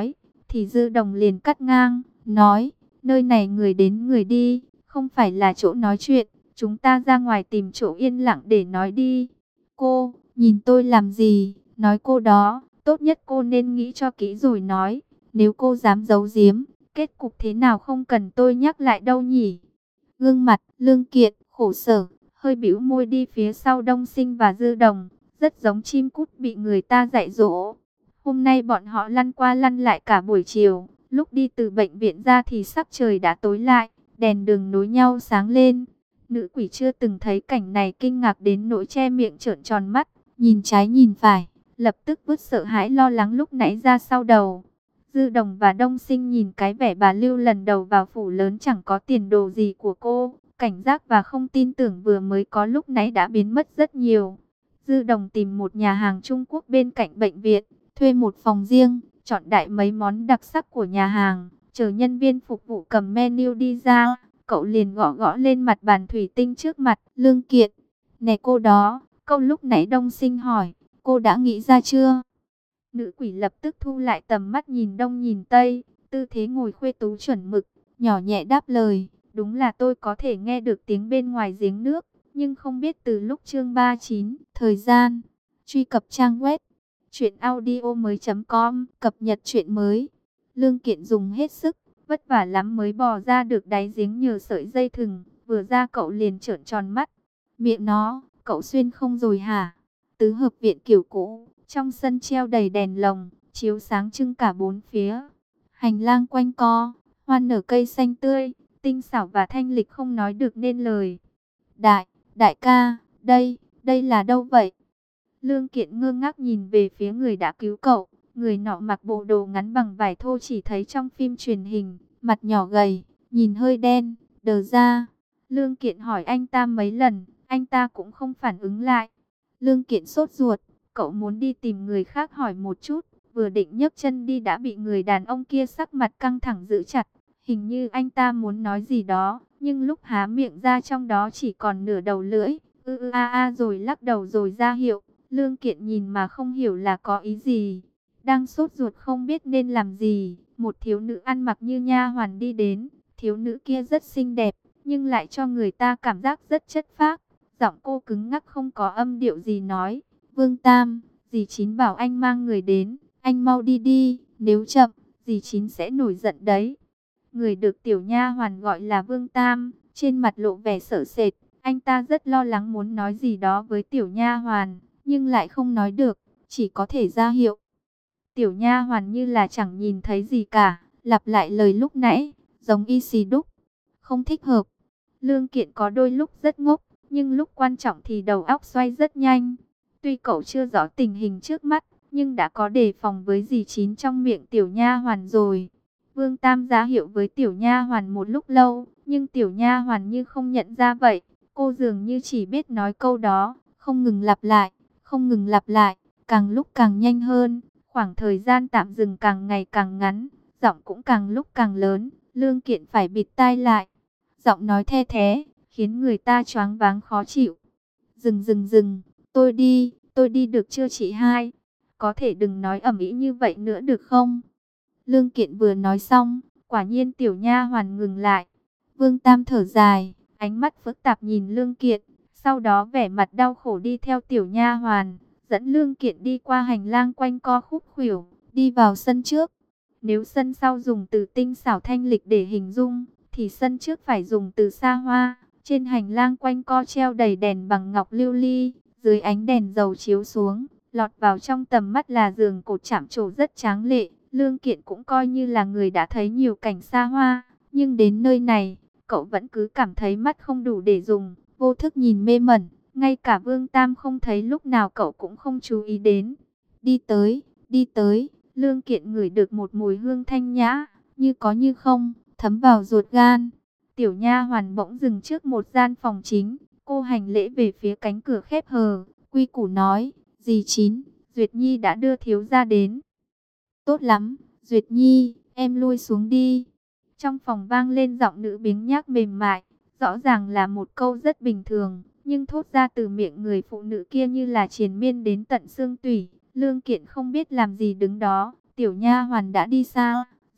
thì Dư Đồng liền cắt ngang, nói, nơi này người đến người đi, không phải là chỗ nói chuyện, chúng ta ra ngoài tìm chỗ yên lặng để nói đi. Cô, nhìn tôi làm gì, nói cô đó, tốt nhất cô nên nghĩ cho kỹ rồi nói, nếu cô dám giấu giếm, kết cục thế nào không cần tôi nhắc lại đâu nhỉ. Gương mặt, Lương Kiện, khổ sở, hơi bĩu môi đi phía sau Đông Sinh và Dư Đồng, rất giống chim cút bị người ta dạy dỗ. Hôm nay bọn họ lăn qua lăn lại cả buổi chiều, lúc đi từ bệnh viện ra thì sắc trời đã tối lại, đèn đường nối nhau sáng lên. Nữ quỷ chưa từng thấy cảnh này kinh ngạc đến nỗi che miệng trợn tròn mắt, nhìn trái nhìn phải, lập tức vứt sợ hãi lo lắng lúc nãy ra sau đầu. Dư Đồng và Đông Sinh nhìn cái vẻ bà Lưu lần đầu vào phủ lớn chẳng có tiền đồ gì của cô, cảnh giác và không tin tưởng vừa mới có lúc nãy đã biến mất rất nhiều. Dư Đồng tìm một nhà hàng Trung Quốc bên cạnh bệnh viện, thuê một phòng riêng, chọn đại mấy món đặc sắc của nhà hàng, chờ nhân viên phục vụ cầm menu đi ra, cậu liền gõ gõ lên mặt bàn thủy tinh trước mặt Lương Kiện. Này cô đó, câu lúc nãy Đông Sinh hỏi, cô đã nghĩ ra chưa? Nữ quỷ lập tức thu lại tầm mắt nhìn đông nhìn tây, tư thế ngồi khuê tú chuẩn mực, nhỏ nhẹ đáp lời, đúng là tôi có thể nghe được tiếng bên ngoài giếng nước, nhưng không biết từ lúc chương ba mươi chín, thời gian, truy cập trang web truyện audio mới chấm com, cập nhật truyện mới. Lương Kiện dùng hết sức, vất vả lắm mới bò ra được đáy giếng nhờ sợi dây thừng, vừa ra cậu liền trợn tròn mắt. Miệng nó, cậu xuyên không rồi hả? Tứ hợp viện kiểu cũ, trong sân treo đầy đèn lồng, chiếu sáng trưng cả bốn phía. Hành lang quanh co, hoa nở cây xanh tươi, tinh xảo và thanh lịch không nói được nên lời. Đại, đại ca, đây, đây là đâu vậy? Lương Kiện ngơ ngác nhìn về phía người đã cứu cậu. Người nọ mặc bộ đồ ngắn bằng vải thô chỉ thấy trong phim truyền hình, mặt nhỏ gầy, nhìn hơi đen, đờ ra. Lương Kiện hỏi anh ta mấy lần, anh ta cũng không phản ứng lại. Lương Kiện sốt ruột, cậu muốn đi tìm người khác hỏi một chút, vừa định nhấc chân đi đã bị người đàn ông kia sắc mặt căng thẳng giữ chặt. Hình như anh ta muốn nói gì đó, nhưng lúc há miệng ra trong đó chỉ còn nửa đầu lưỡi, ư ư a a rồi lắc đầu rồi ra hiệu. Lương Kiện nhìn mà không hiểu là có ý gì. Đang sốt ruột không biết nên làm gì, một thiếu nữ ăn mặc như nha hoàn đi đến. Thiếu nữ kia rất xinh đẹp, nhưng lại cho người ta cảm giác rất chất phác. Giọng cô cứng ngắc không có âm điệu gì nói. Vương Tam, dì Chín bảo anh mang người đến, anh mau đi đi, nếu chậm, dì Chín sẽ nổi giận đấy. Người được tiểu nha hoàn gọi là Vương Tam, trên mặt lộ vẻ sợ sệt. Anh ta rất lo lắng muốn nói gì đó với tiểu nha hoàn, nhưng lại không nói được, chỉ có thể ra hiệu. Tiểu nha hoàn như là chẳng nhìn thấy gì cả, lặp lại lời lúc nãy, giống y xì đúc. Không thích hợp. Lương Kiện có đôi lúc rất ngốc, nhưng lúc quan trọng thì đầu óc xoay rất nhanh. Tuy cậu chưa rõ tình hình trước mắt, nhưng đã có đề phòng với dì Chín trong miệng tiểu nha hoàn rồi. Vương Tam ra hiệu với tiểu nha hoàn một lúc lâu, nhưng tiểu nha hoàn như không nhận ra vậy. Cô dường như chỉ biết nói câu đó, không ngừng lặp lại, không ngừng lặp lại, càng lúc càng nhanh hơn. Khoảng thời gian tạm dừng càng ngày càng ngắn, giọng cũng càng lúc càng lớn. Lương Kiện phải bịt tai lại. Giọng nói the thé, khiến người ta choáng váng khó chịu. Dừng dừng dừng, tôi đi, tôi đi được chưa chị hai? Có thể đừng nói ầm ĩ như vậy nữa được không? Lương Kiện vừa nói xong, quả nhiên tiểu nha hoàn ngừng lại. Vương Tam thở dài, ánh mắt phức tạp nhìn Lương Kiện, sau đó vẻ mặt đau khổ đi theo tiểu nha hoàn, dẫn Lương Kiện đi qua hành lang quanh co khúc khuỷu, đi vào sân trước. Nếu sân sau dùng từ tinh xảo thanh lịch để hình dung, thì sân trước phải dùng từ xa hoa. Trên hành lang quanh co treo đầy đèn bằng ngọc lưu ly, dưới ánh đèn dầu chiếu xuống, lọt vào trong tầm mắt là giường cột chạm trổ rất tráng lệ. Lương Kiện cũng coi như là người đã thấy nhiều cảnh xa hoa, nhưng đến nơi này, cậu vẫn cứ cảm thấy mắt không đủ để dùng, vô thức nhìn mê mẩn. Ngay cả Vương Tam không thấy lúc nào cậu cũng không chú ý đến. Đi tới, đi tới, Lương Kiện ngửi được một mùi hương thanh nhã, như có như không, thấm vào ruột gan. Tiểu nha hoàn bỗng dừng trước một gian phòng chính, cô hành lễ về phía cánh cửa khép hờ, quy củ nói, dì Chín, Duyệt Nhi đã đưa thiếu gia đến. Tốt lắm, Duyệt Nhi, em lui xuống đi. Trong phòng vang lên giọng nữ biếng nhác mềm mại, rõ ràng là một câu rất bình thường, nhưng thốt ra từ miệng người phụ nữ kia như là triền miên đến tận xương tủy. Lương Kiện không biết làm gì đứng đó, tiểu nha hoàn đã đi xa,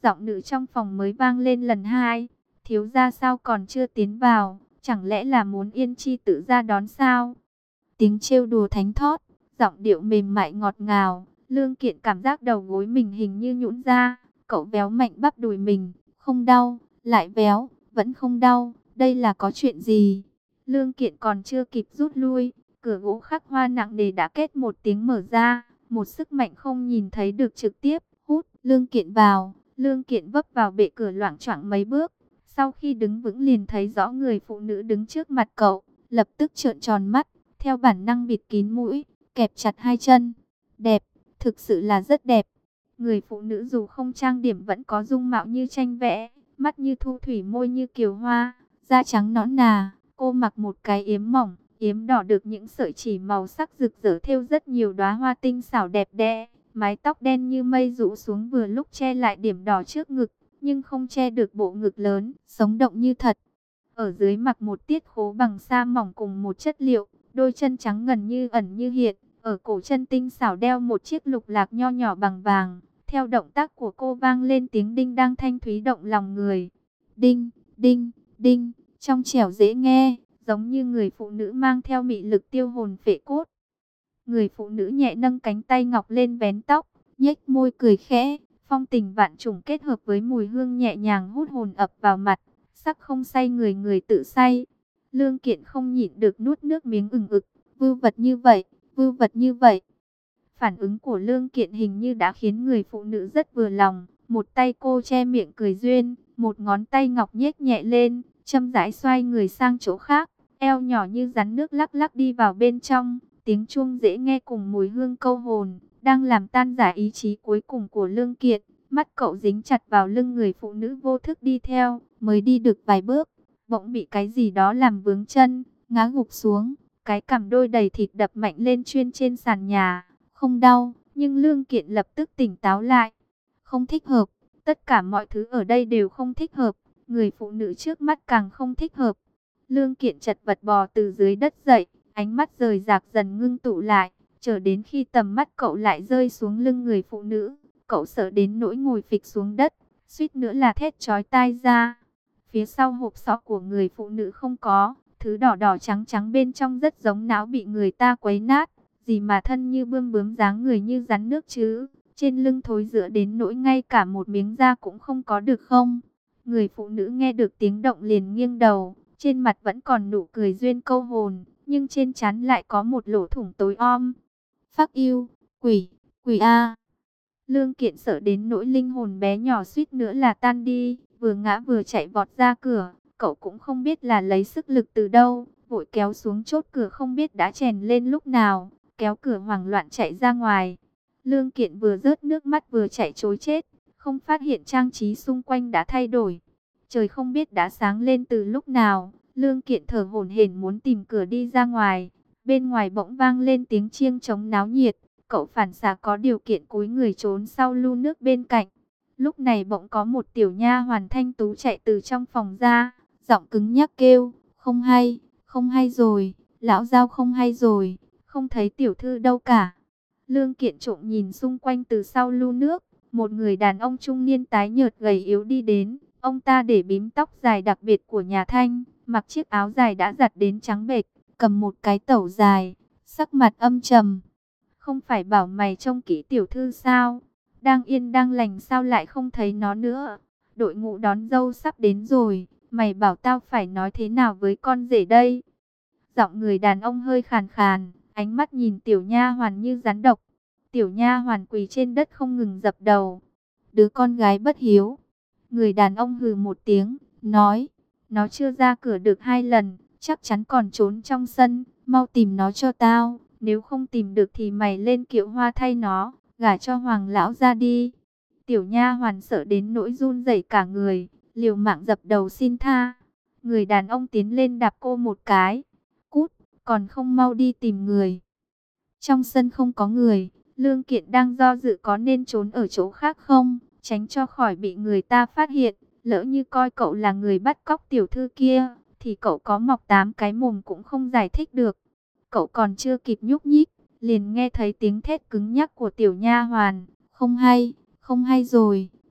Giọng nữ trong phòng mới vang lên lần hai. Thiếu gia sao còn chưa tiến vào? Chẳng lẽ là muốn Yên Chi tự ra đón sao? Tiếng trêu đùa thánh thót, giọng điệu mềm mại ngọt ngào. Lương Kiện cảm giác đầu gối mình hình như nhũn ra. Cậu véo mạnh bắp đùi mình. Không đau, lại véo, vẫn không đau. Đây là có chuyện gì? Lương Kiện còn chưa kịp rút lui. Cửa gỗ khắc hoa nặng nề đã kết một tiếng mở ra. Một sức mạnh không nhìn thấy được trực tiếp. Hút Lương Kiện vào. Lương Kiện vấp vào bệ cửa loạng choạng mấy bước. Sau khi đứng vững liền thấy rõ người phụ nữ đứng trước mặt cậu. Lập tức trợn tròn mắt. Theo bản năng bịt kín mũi. Kẹp chặt hai chân. Đẹp, thực sự là rất đẹp. Người phụ nữ dù không trang điểm vẫn có dung mạo như tranh vẽ. Mắt như thu thủy, môi như kiều hoa. Da trắng nõn nà. Cô mặc một cái yếm mỏng. Yếm đỏ được những sợi chỉ màu sắc rực rỡ thêu rất nhiều đóa hoa tinh xảo đẹp đẽ. Mái tóc đen như mây rũ xuống vừa lúc che lại điểm đỏ trước ngực, nhưng không che được bộ ngực lớn, sống động như thật. Ở dưới mặc một tiết khố bằng sa mỏng cùng một chất liệu, đôi chân trắng ngần như ẩn như hiện. Ở cổ chân tinh xảo đeo một chiếc lục lạc nho nhỏ bằng vàng. Theo động tác của cô vang lên tiếng đinh đang thanh thúy động lòng người. Đinh, đinh, đinh, trong trẻo dễ nghe, giống như người phụ nữ mang theo mị lực tiêu hồn phệ cốt. Người phụ nữ nhẹ nâng cánh tay ngọc lên vén tóc, nhếch môi cười khẽ, phong tình vạn trùng kết hợp với mùi hương nhẹ nhàng hút hồn ập vào mặt, sắc không say người người tự say. Lương Kiện không nhịn được nuốt nước miếng ừng ực, vưu vật như vậy, vưu vật như vậy. Phản ứng của Lương Kiện hình như đã khiến người phụ nữ rất vừa lòng, một tay cô che miệng cười duyên, một ngón tay ngọc nhếch nhẹ lên, chậm rãi xoay người sang chỗ khác, eo nhỏ như rắn nước lắc lắc đi vào bên trong. Tiếng chuông dễ nghe cùng mùi hương câu hồn, đang làm tan rã ý chí cuối cùng của Lương Kiện. Mắt cậu dính chặt vào lưng người phụ nữ vô thức đi theo, mới đi được vài bước, bỗng bị cái gì đó làm vướng chân, ngã gục xuống. Cái cằm đôi đầy thịt đập mạnh lên chuyên trên sàn nhà, không đau, nhưng Lương Kiện lập tức tỉnh táo lại. Không thích hợp, tất cả mọi thứ ở đây đều không thích hợp, người phụ nữ trước mắt càng không thích hợp. Lương Kiện chật vật bò từ dưới đất dậy. Ánh mắt rời rạc dần ngưng tụ lại, chờ đến khi tầm mắt cậu lại rơi xuống lưng người phụ nữ, cậu sợ đến nỗi ngồi phịch xuống đất, suýt nữa là thét chói tai ra. Phía sau hộp sọ của người phụ nữ không có, thứ đỏ đỏ trắng trắng bên trong rất giống não bị người ta quấy nát, gì mà thân như bươm bướm dáng người như rắn nước chứ, trên lưng thối rữa đến nỗi ngay cả một miếng da cũng không có được không. Người phụ nữ nghe được tiếng động liền nghiêng đầu, trên mặt vẫn còn nụ cười duyên câu hồn, nhưng trên trán lại có một lỗ thủng tối om. Phác yêu, quỷ, quỷ a. Lương Kiện sợ đến nỗi linh hồn bé nhỏ suýt nữa là tan đi, vừa ngã vừa chạy vọt ra cửa, cậu cũng không biết là lấy sức lực từ đâu, vội kéo xuống chốt cửa không biết đã chèn lên lúc nào, kéo cửa hoảng loạn chạy ra ngoài. Lương Kiện vừa rớt nước mắt vừa chạy trối chết, không phát hiện trang trí xung quanh đã thay đổi. Trời không biết đã sáng lên từ lúc nào. Lương Kiện thở hổn hển muốn tìm cửa đi ra ngoài. Bên ngoài bỗng vang lên tiếng chiêng trống náo nhiệt. Cậu phản xạ có điều kiện cúi người trốn sau lu nước bên cạnh. Lúc này bỗng có một tiểu nha hoàn thanh tú chạy từ trong phòng ra. Giọng cứng nhắc kêu, không hay, không hay rồi, lão giao không hay rồi, không thấy tiểu thư đâu cả. Lương Kiện trộm nhìn xung quanh từ sau lu nước. Một người đàn ông trung niên tái nhợt gầy yếu đi đến. Ông ta để bím tóc dài đặc biệt của nhà Thanh, mặc chiếc áo dài đã giặt đến trắng bệch, cầm một cái tẩu dài, sắc mặt âm trầm. Không phải bảo mày trông kỹ tiểu thư sao? Đang yên đang lành sao lại không thấy nó nữa? Đội ngũ đón dâu sắp đến rồi, mày bảo tao phải nói thế nào với con rể đây? Giọng người đàn ông hơi khàn khàn, ánh mắt nhìn tiểu nha hoàn như rắn độc. Tiểu nha hoàn quỳ trên đất không ngừng dập đầu. Đứa con gái bất hiếu. Người đàn ông hừ một tiếng, nói, nó chưa ra cửa được hai lần, chắc chắn còn trốn trong sân, mau tìm nó cho tao, nếu không tìm được thì mày lên kiệu hoa thay nó, gả cho Hoàng lão ra đi. Tiểu nha hoàn sợ đến nỗi run rẩy cả người, liều mạng dập đầu xin tha. Người đàn ông tiến lên đạp cô một cái, cút, còn không mau đi tìm người. Trong sân không có người, Lương Kiện đang do dự có nên trốn ở chỗ khác không, tránh cho khỏi bị người ta phát hiện. Lỡ như coi cậu là người bắt cóc tiểu thư kia, thì cậu có mọc tám cái mồm cũng không giải thích được. Cậu còn chưa kịp nhúc nhích, liền nghe thấy tiếng thét cứng nhắc của tiểu nha hoàn. Không hay, không hay rồi,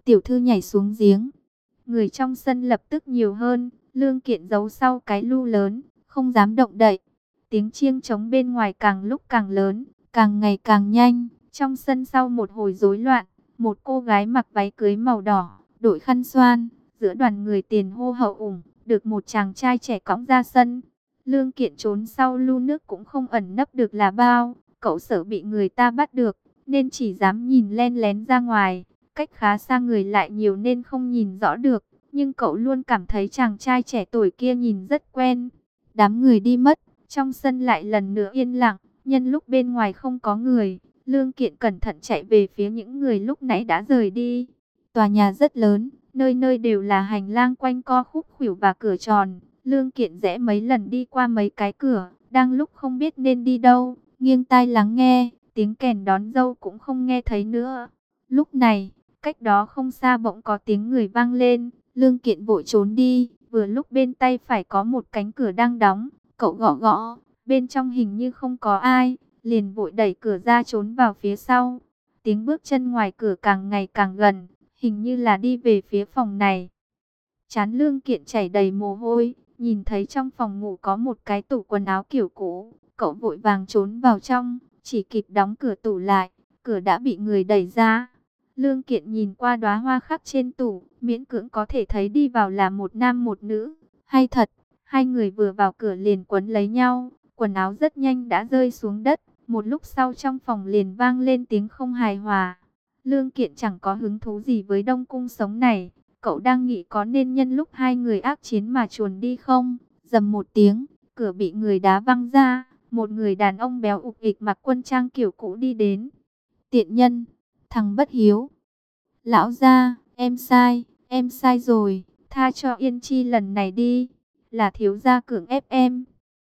tiểu thư nhảy xuống giếng. Người trong sân lập tức nhiều hơn, Lương Kiện giấu sau cái lu lớn, không dám động đậy. Tiếng chiêng trống bên ngoài càng lúc càng lớn, càng ngày càng nhanh. Trong sân sau một hồi rối loạn, một cô gái mặc váy cưới màu đỏ, đội khăn xoan, giữa đoàn người tiền hô hậu ủng, được một chàng trai trẻ cõng ra sân. Lương Kiện trốn sau lu nước cũng không ẩn nấp được là bao, cậu sợ bị người ta bắt được, nên chỉ dám nhìn len lén ra ngoài. Cách khá xa người lại nhiều nên không nhìn rõ được, nhưng cậu luôn cảm thấy chàng trai trẻ tuổi kia nhìn rất quen. Đám người đi mất, trong sân lại lần nữa yên lặng, nhân lúc bên ngoài không có người, Lương Kiện cẩn thận chạy về phía những người lúc nãy đã rời đi. Tòa nhà rất lớn, nơi nơi đều là hành lang quanh co khúc khuỷu và cửa tròn. Lương Kiện rẽ mấy lần đi qua mấy cái cửa, đang lúc không biết nên đi đâu, nghiêng tai lắng nghe, tiếng kèn đón dâu cũng không nghe thấy nữa. Lúc này, cách đó không xa bỗng có tiếng người vang lên, Lương Kiện vội trốn đi, vừa lúc bên tay phải có một cánh cửa đang đóng, cậu gõ gõ, bên trong hình như không có ai, liền vội đẩy cửa ra trốn vào phía sau. Tiếng bước chân ngoài cửa càng ngày càng gần, hình như là đi về phía phòng này. Trán Lương Kiện chảy đầy mồ hôi, nhìn thấy trong phòng ngủ có một cái tủ quần áo kiểu cũ, cậu vội vàng trốn vào trong, chỉ kịp đóng cửa tủ lại, cửa đã bị người đẩy ra. Lương Kiện nhìn qua đóa hoa khắc trên tủ, miễn cưỡng có thể thấy đi vào là một nam một nữ. Hay thật, hai người vừa vào cửa liền quấn lấy nhau, quần áo rất nhanh đã rơi xuống đất. Một lúc sau trong phòng liền vang lên tiếng không hài hòa. Lương Kiện chẳng có hứng thú gì với đông cung sống này. Cậu đang nghĩ có nên nhân lúc hai người ác chiến mà chuồn đi không? Dầm một tiếng, cửa bị người đá văng ra. Một người đàn ông béo ục ịch mặc quân trang kiểu cũ đi đến. Tiện nhân, thằng bất hiếu. Lão gia, em sai, em sai rồi. Tha cho Yên Chi lần này đi. Là thiếu gia cưỡng ép em.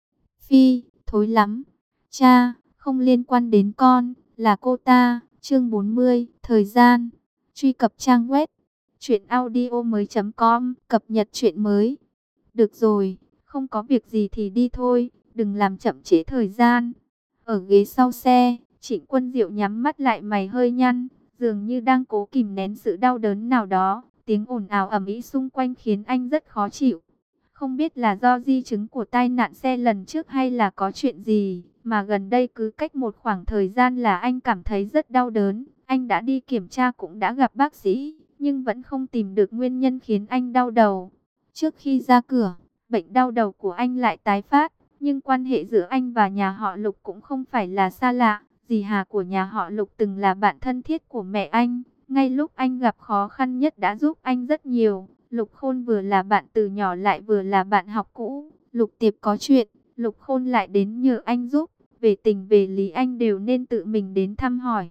Phi, thối lắm. Cha, không liên quan đến con, là cô ta. Chương bốn mươi, thời gian. Truy cập trang web truyện audio mới chấm com, cập nhật truyện mới. Được rồi, không có việc gì thì đi thôi, đừng làm chậm trễ thời gian. Ở ghế sau xe, Trịnh Quân Diệu nhắm mắt lại, mày hơi nhăn, dường như đang cố kìm nén sự đau đớn nào đó. Tiếng ồn ào ầm ĩ xung quanh khiến anh rất khó chịu. Không biết là do di chứng của tai nạn xe lần trước hay là có chuyện gì, mà gần đây cứ cách một khoảng thời gian là anh cảm thấy rất đau đớn. Anh đã đi kiểm tra cũng đã gặp bác sĩ, nhưng vẫn không tìm được nguyên nhân khiến anh đau đầu. Trước khi ra cửa, bệnh đau đầu của anh lại tái phát, nhưng quan hệ giữa anh và nhà họ Lục cũng không phải là xa lạ. Dì Hà của nhà họ Lục từng là bạn thân thiết của mẹ anh, ngay lúc anh gặp khó khăn nhất đã giúp anh rất nhiều. Lục Khôn vừa là bạn từ nhỏ lại vừa là bạn học cũ. Lục Tiệp có chuyện, Lục Khôn lại đến nhờ anh giúp. Về tình về lý anh đều nên tự mình đến thăm hỏi.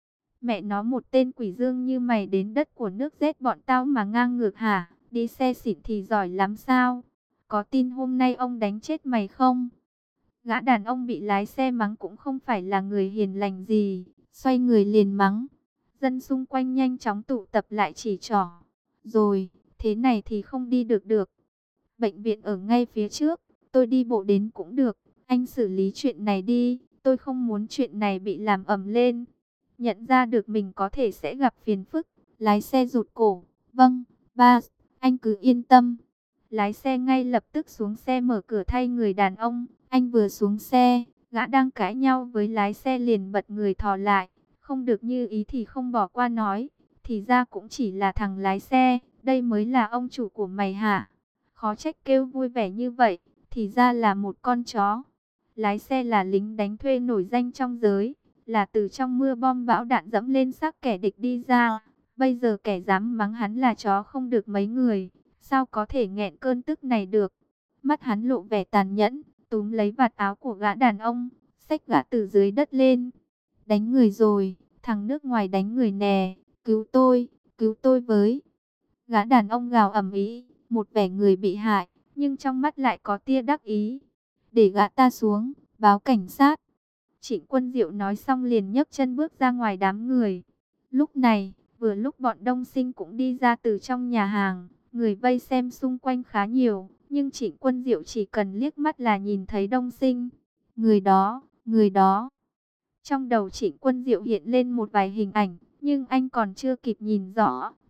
Mẹ nó, một tên quỷ dương như mày đến đất của nước rét bọn tao mà ngang ngược hả? Đi xe xịn thì giỏi lắm sao? Có tin hôm nay ông đánh chết mày không? Gã đàn ông bị lái xe mắng cũng không phải là người hiền lành gì, xoay người liền mắng. Dân xung quanh nhanh chóng tụ tập lại chỉ trỏ. Rồi, thế này thì không đi được được. Bệnh viện ở ngay phía trước, tôi đi bộ đến cũng được. Anh xử lý chuyện này đi, tôi không muốn chuyện này bị làm ầm lên. Nhận ra được mình có thể sẽ gặp phiền phức, lái xe rụt cổ. Vâng, ba, anh cứ yên tâm. Lái xe ngay lập tức xuống xe mở cửa thay người đàn ông. Anh vừa xuống xe, gã đang cãi nhau với lái xe liền bật người thò lại. Không được như ý thì không bỏ qua nói. Thì ra cũng chỉ là thằng lái xe, đây mới là ông chủ của mày hả? Khó trách kêu vui vẻ như vậy, thì ra là một con chó. Lái xe là lính đánh thuê nổi danh trong giới, là từ trong mưa bom bão đạn dẫm lên xác kẻ địch đi ra. Bây giờ kẻ dám mắng hắn là chó không được mấy người, sao có thể nghẹn cơn tức này được? Mắt hắn lộ vẻ tàn nhẫn, túm lấy vạt áo của gã đàn ông, xách gã từ dưới đất lên. Đánh người rồi, thằng nước ngoài đánh người nè, cứu tôi, cứu tôi với. Gã đàn ông gào ầm ĩ, một vẻ người bị hại, nhưng trong mắt lại có tia đắc ý. Để gã ta xuống, báo cảnh sát. Trịnh Quân Diệu nói xong liền nhấc chân bước ra ngoài đám người. Lúc này, vừa lúc bọn Đông Sinh cũng đi ra từ trong nhà hàng, người vây xem xung quanh khá nhiều, nhưng Trịnh Quân Diệu chỉ cần liếc mắt là nhìn thấy Đông Sinh. Người đó, người đó. Trong đầu Trịnh Quân Diệu hiện lên một vài hình ảnh, nhưng anh còn chưa kịp nhìn rõ,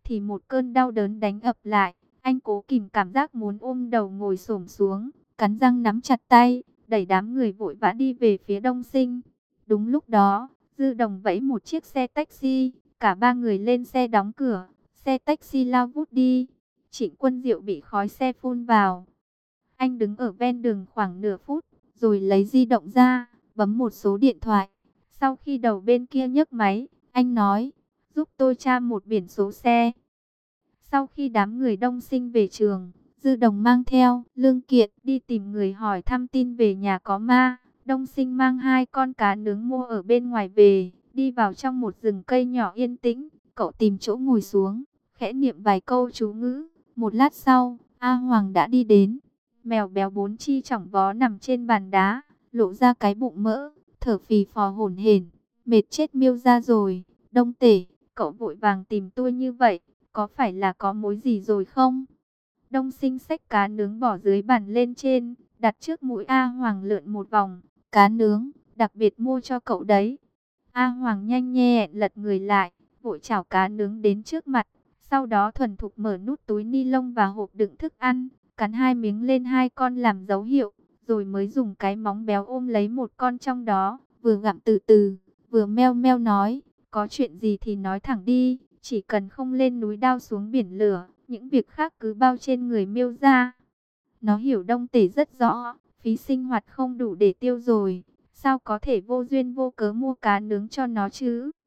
thì một cơn đau đớn đánh ập lại. Anh cố kìm cảm giác muốn ôm đầu ngồi xổm xuống, cắn răng nắm chặt tay, đẩy đám người vội vã đi về phía Đông Sinh. Đúng lúc đó, Dư Đồng vẫy một chiếc xe taxi, cả ba người lên xe đóng cửa, xe taxi lao vút đi. Trịnh Quân Diệu bị khói xe phun vào. Anh đứng ở ven đường khoảng nửa phút, rồi lấy di động ra, bấm một số điện thoại. Sau khi đầu bên kia nhấc máy, anh nói, giúp tôi tra một biển số xe. Sau khi đám người Đông Sinh về trường, Dư Đồng mang theo Lương Kiện đi tìm người hỏi thăm tin về nhà có ma. Đông Sinh mang hai con cá nướng mua ở bên ngoài về, đi vào trong một rừng cây nhỏ yên tĩnh. Cậu tìm chỗ ngồi xuống, khẽ niệm vài câu chú ngữ. Một lát sau, A Hoàng đã đi đến. Mèo béo bốn chi chỏng vó nằm trên bàn đá, lộ ra cái bụng mỡ, thở phì phò hổn hển, mệt chết miêu ra rồi. Đông Tể, cậu vội vàng tìm tôi như vậy, có phải là có mối gì rồi không? Đông Sinh xách cá nướng bỏ dưới bàn lên trên, đặt trước mũi A Hoàng lượn một vòng. Cá nướng, đặc biệt mua cho cậu đấy. A Hoàng nhanh nhẹn lật người lại, vội chảo cá nướng đến trước mặt. Sau đó thuần thục mở nút túi ni lông và hộp đựng thức ăn, cắn hai miếng lên hai con làm dấu hiệu, rồi mới dùng cái móng béo ôm lấy một con trong đó, vừa gặm từ từ, vừa meo meo nói, có chuyện gì thì nói thẳng đi, chỉ cần không lên núi đao xuống biển lửa, những việc khác cứ bao trên người Miêu ra. Nó hiểu Đông Tể rất rõ, phí sinh hoạt không đủ để tiêu rồi, sao có thể vô duyên vô cớ mua cá nướng cho nó chứ?